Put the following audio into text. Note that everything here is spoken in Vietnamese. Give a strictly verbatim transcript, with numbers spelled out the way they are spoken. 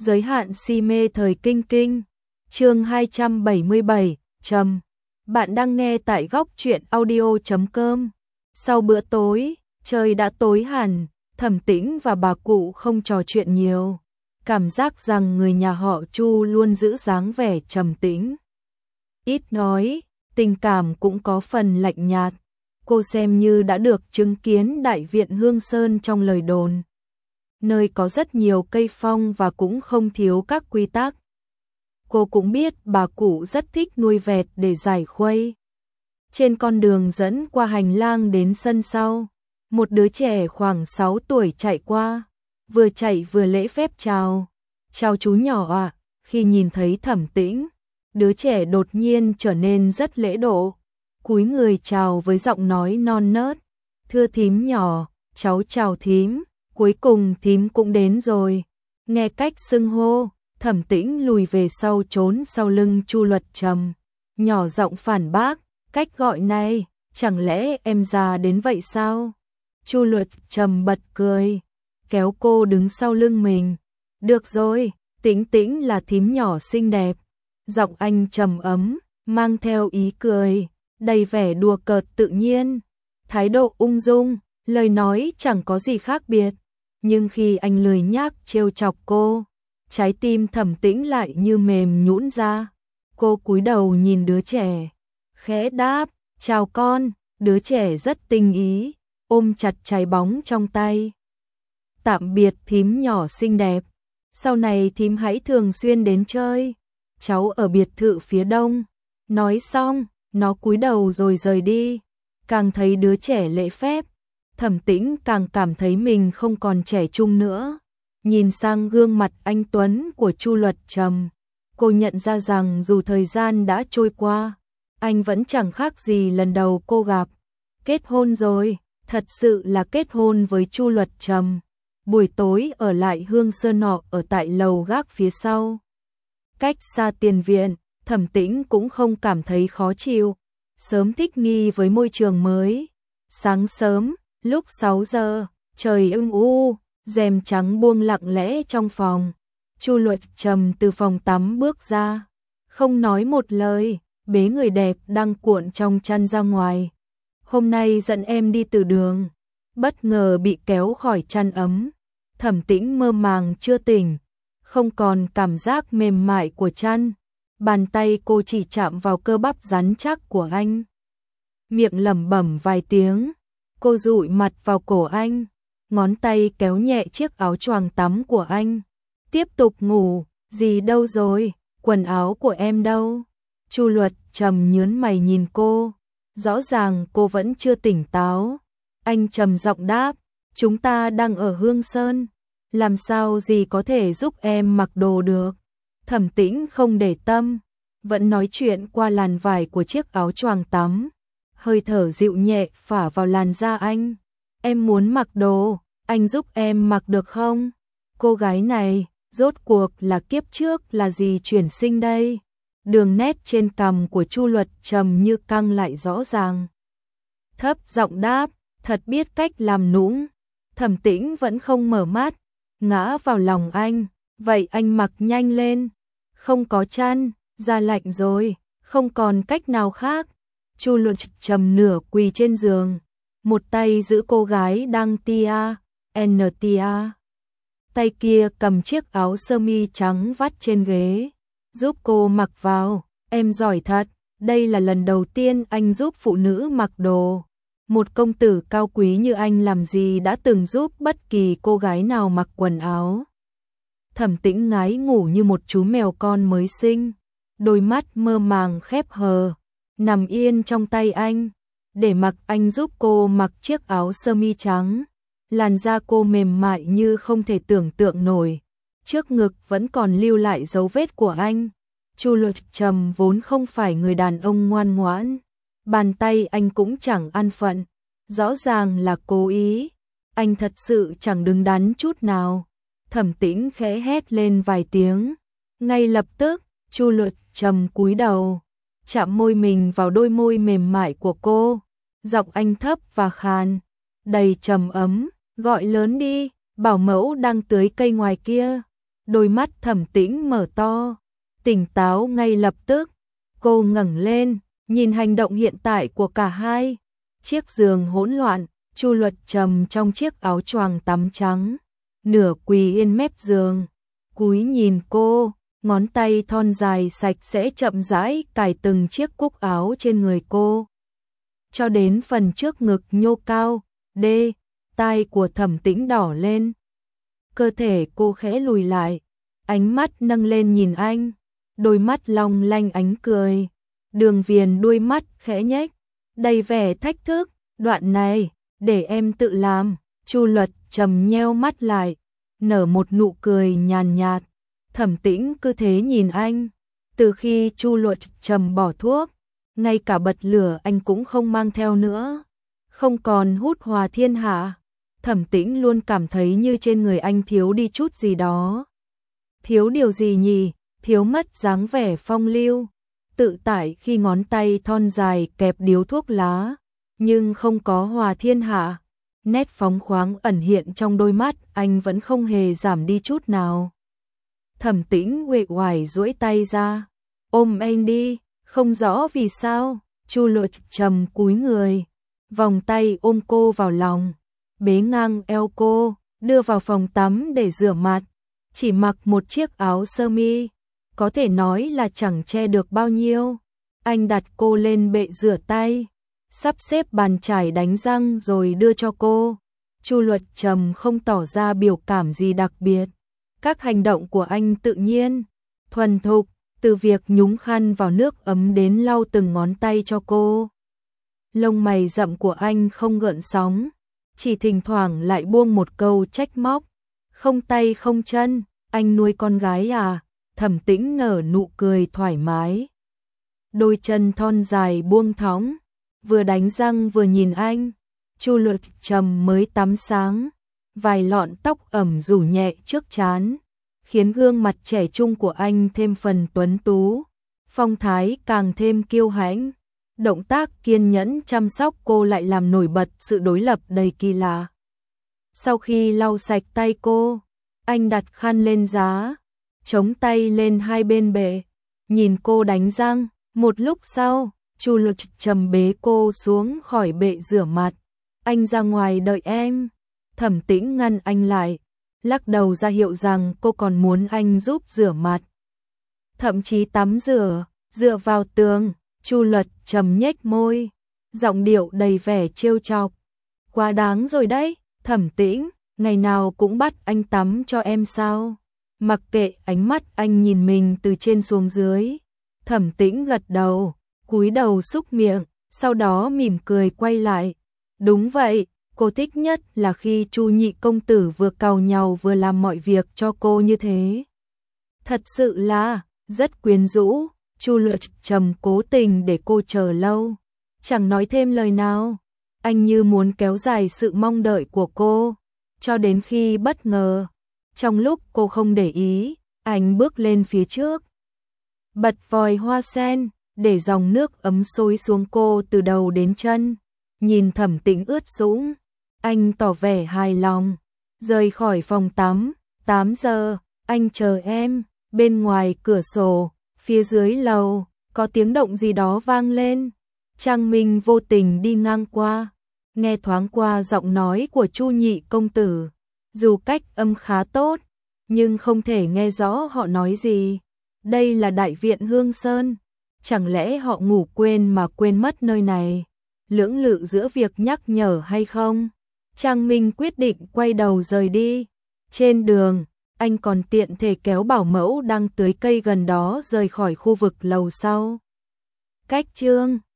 Giới hạn si mê thời kinh kinh. Chương hai trăm bảy mươi bảy, trầm. Bạn đang nghe tại góc truyện audio chấm com. Sau bữa tối, trời đã tối hẳn, Thẩm Tĩnh và bà cụ không trò chuyện nhiều. Cảm giác rằng người nhà họ Chu luôn giữ dáng vẻ trầm tĩnh. Ít nói, tình cảm cũng có phần lạnh nhạt. Cô xem như đã được chứng kiến đại viện Hương Sơn trong lời đồn. Nơi có rất nhiều cây phong và cũng không thiếu các quy tắc. Cô cũng biết bà cụ rất thích nuôi vẹt để giải khuây. Trên con đường dẫn qua hành lang đến sân sau, một đứa trẻ khoảng sáu tuổi chạy qua, vừa chạy vừa lễ phép chào. Chào chú nhỏ ạ. Khi nhìn thấy Thẩm Tĩnh, đứa trẻ đột nhiên trở nên rất lễ độ, cúi người chào với giọng nói non nớt. Thưa thím nhỏ, cháu chào thím. Cuối cùng thím cũng đến rồi. Nghe cách xưng hô, Thẩm Tĩnh lùi về sau trốn sau lưng Chu Luật Trầm, nhỏ giọng phản bác, cách gọi này, chẳng lẽ em già đến vậy sao? Chu Luật Trầm bật cười, kéo cô đứng sau lưng mình. Được rồi, Tĩnh Tĩnh là thím nhỏ xinh đẹp. Giọng anh trầm ấm, mang theo ý cười, đầy vẻ đùa cợt tự nhiên, thái độ ung dung, lời nói chẳng có gì khác biệt. Nhưng khi anh lười nhác trêu chọc cô, trái tim Thẩm Tĩnh lại như mềm nhũn ra. Cô cúi đầu nhìn đứa trẻ, khẽ đáp, chào con. Đứa trẻ rất tinh ý, ôm chặt trái bóng trong tay. Tạm biệt thím nhỏ xinh đẹp, sau này thím hãy thường xuyên đến chơi, cháu ở biệt thự phía đông. Nói xong, nó cúi đầu rồi rời đi. Càng thấy đứa trẻ lễ phép, Thẩm Tĩnh càng cảm thấy mình không còn trẻ trung nữa. Nhìn sang gương mặt anh tuấn của Chu Luật Trầm, cô nhận ra rằng dù thời gian đã trôi qua, anh vẫn chẳng khác gì lần đầu cô gặp. Kết hôn rồi, thật sự là kết hôn với Chu Luật Trầm. Buổi tối ở lại Hương Sơn nọ ở tại lầu gác phía sau. Cách xa tiền viện, Thẩm Tĩnh cũng không cảm thấy khó chịu, sớm thích nghi với môi trường mới. Sáng sớm, lúc sáu giờ, trời êm u, rèm trắng buông lặng lẽ trong phòng. Chu Luật Trầm từ phòng tắm bước ra, không nói một lời, bế người đẹp đang cuộn trong chăn ra ngoài. Hôm nay dẫn em đi từ đường. Bất ngờ bị kéo khỏi chăn ấm, Thẩm Tĩnh mơ màng chưa tỉnh, không còn cảm giác mềm mại của chăn. Bàn tay cô chỉ chạm vào cơ bắp rắn chắc của anh. Miệng lẩm bẩm vài tiếng, cô dụi mặt vào cổ anh, ngón tay kéo nhẹ chiếc áo choàng tắm của anh. Tiếp tục ngủ. Gì đâu rồi, quần áo của em đâu? Chu Luật Trầm nhướng mày nhìn cô, rõ ràng cô vẫn chưa tỉnh táo. Anh trầm giọng đáp, chúng ta đang ở Hương Sơn, làm sao gì có thể giúp em mặc đồ được. Thẩm Tĩnh không để tâm, vẫn nói chuyện qua làn vải của chiếc áo choàng tắm. Hơi thở dịu nhẹ phả vào làn da anh. Em muốn mặc đồ, anh giúp em mặc được không? Cô gái này, rốt cuộc là kiếp trước là gì chuyển sinh đây? Đường nét trên cằm của Chu Luật Trầm như căng lại rõ ràng. Thấp giọng đáp, thật biết cách làm nũng. Thẩm Tĩnh vẫn không mở mắt, ngã vào lòng anh. Vậy anh mặc nhanh lên. Không có chăn, da lạnh rồi, không còn cách nào khác. Chu Luật Trầm nửa quỳ trên giường, một tay giữ cô gái đang tia, en tia. Tay kia cầm chiếc áo sơ mi trắng vắt trên ghế, giúp cô mặc vào. Em giỏi thật, đây là lần đầu tiên anh giúp phụ nữ mặc đồ. Một công tử cao quý như anh làm gì đã từng giúp bất kỳ cô gái nào mặc quần áo. Thẩm Tĩnh ngái ngủ như một chú mèo con mới sinh, đôi mắt mơ màng khép hờ, nằm yên trong tay anh, để mặc anh giúp cô mặc chiếc áo sơ mi trắng. Làn da cô mềm mại như không thể tưởng tượng nổi, trước ngực vẫn còn lưu lại dấu vết của anh. Chu Luật Trầm vốn không phải người đàn ông ngoan ngoãn, bàn tay anh cũng chẳng an phận, rõ ràng là cố ý. Anh thật sự chẳng đứng đắn chút nào. Thẩm Tĩnh khẽ hét lên vài tiếng, ngay lập tức Chu Luật Trầm cúi đầu, chạm môi mình vào đôi môi mềm mại của cô. Giọng anh thấp và khàn, đầy trầm ấm, gọi lớn đi, bảo mẫu đang tưới cây ngoài kia. Đôi mắt Thẩm Tĩnh mở to, tỉnh táo ngay lập tức. Cô ngẩng lên, nhìn hành động hiện tại của cả hai. Chiếc giường hỗn loạn, Chu Luật Trầm trong chiếc áo choàng tắm trắng, nửa quỳ yên mép giường, cúi nhìn cô, ngón tay thon dài sạch sẽ chậm rãi cài từng chiếc cúc áo trên người cô, cho đến phần trước ngực nhô cao, đê, tai của Thẩm Tĩnh đỏ lên. Cơ thể cô khẽ lùi lại, ánh mắt nâng lên nhìn anh, đôi mắt long lanh ánh cười, đường viền đuôi mắt khẽ nhếch, đầy vẻ thách thức. Đoạn này, để em tự làm. Chu Luật Trầm nheo mắt lại, nở một nụ cười nhàn nhạt. Thẩm Tĩnh cứ thế nhìn anh. Từ khi Chu Luật Trầm bỏ thuốc, ngay cả bật lửa anh cũng không mang theo nữa, không còn hút hòa thiên hạ. Thẩm Tĩnh luôn cảm thấy như trên người anh thiếu đi chút gì đó. Thiếu điều gì nhỉ? Thiếu mất dáng vẻ phong lưu, tự tại khi ngón tay thon dài kẹp điếu thuốc lá, nhưng không có hòa thiên hạ. Nét phóng khoáng ẩn hiện trong đôi mắt anh vẫn không hề giảm đi chút nào. Thẩm Tĩnh uể oải duỗi tay ra, ôm anh đi. Không rõ vì sao, Chu Luật Trầm cúi người, vòng tay ôm cô vào lòng, bế ngang eo cô, đưa vào phòng tắm để rửa mặt. Chỉ mặc một chiếc áo sơ mi, có thể nói là chẳng che được bao nhiêu. Anh đặt cô lên bệ rửa tay, sắp xếp bàn chải đánh răng rồi đưa cho cô. Chu Luật Trầm không tỏ ra biểu cảm gì đặc biệt. Các hành động của anh tự nhiên, thuần thục, từ việc nhúng khăn vào nước ấm đến lau từng ngón tay cho cô. Lông mày rậm của anh không gợn sóng, chỉ thỉnh thoảng lại buông một câu trách móc. Không tay không chân, anh nuôi con gái à? Thẩm Tĩnh nở nụ cười thoải mái. Đôi chân thon dài buông thõng, vừa đánh răng vừa nhìn anh. Chu Luật Trầm mới tắm sáng, vài lọn tóc ẩm rủ nhẹ trước trán, khiến gương mặt trẻ trung của anh thêm phần tuấn tú, phong thái càng thêm kiêu hãnh. Động tác kiên nhẫn chăm sóc cô lại làm nổi bật sự đối lập đầy kỳ lạ. Sau khi lau sạch tay cô, anh đặt khăn lên giá, chống tay lên hai bên bệ, nhìn cô đánh răng. Một lúc sau, Chu Luật Trầm bế cô xuống khỏi bệ rửa mặt. Anh ra ngoài đợi em. Thẩm Tĩnh ngăn anh lại, lắc đầu ra hiệu rằng cô còn muốn anh giúp rửa mặt. Thậm chí tắm rửa, dựa vào tường. Chu Luật Trầm nhếch môi, giọng điệu đầy vẻ trêu chọc. Quá đáng rồi đấy, Thẩm Tĩnh, ngày nào cũng bắt anh tắm cho em sao? Mặc kệ ánh mắt anh nhìn mình từ trên xuống dưới, Thẩm Tĩnh gật đầu, cúi đầu xúc miệng, sau đó mỉm cười quay lại. Đúng vậy, cô thích nhất là khi Chu nhị công tử vừa càu nhàu vừa làm mọi việc cho cô như thế. Thật sự là rất quyến rũ. Chu Luật Trầm cố tình để cô chờ lâu, chẳng nói thêm lời nào. Anh như muốn kéo dài sự mong đợi của cô, cho đến khi bất ngờ, trong lúc cô không để ý, anh bước lên phía trước, bật vòi hoa sen, để dòng nước ấm xối xuống cô từ đầu đến chân. Nhìn Thẩm Tĩnh ướt sũng, anh tỏ vẻ hài lòng, rời khỏi phòng tắm. Tám giờ, anh chờ em. Bên ngoài cửa sổ, phía dưới lầu, có tiếng động gì đó vang lên. Trang Minh vô tình đi ngang qua, nghe thoáng qua giọng nói của Chu nhị công tử. Dù cách âm khá tốt, nhưng không thể nghe rõ họ nói gì. Đây là đại viện Hương Sơn, chẳng lẽ họ ngủ quên mà quên mất nơi này? Lưỡng lự giữa việc nhắc nhở hay không, Trang Minh quyết định quay đầu rời đi. Trên đường, anh còn tiện thể kéo bảo mẫu đang tưới cây gần đó rời khỏi khu vực lầu sau. Cách chương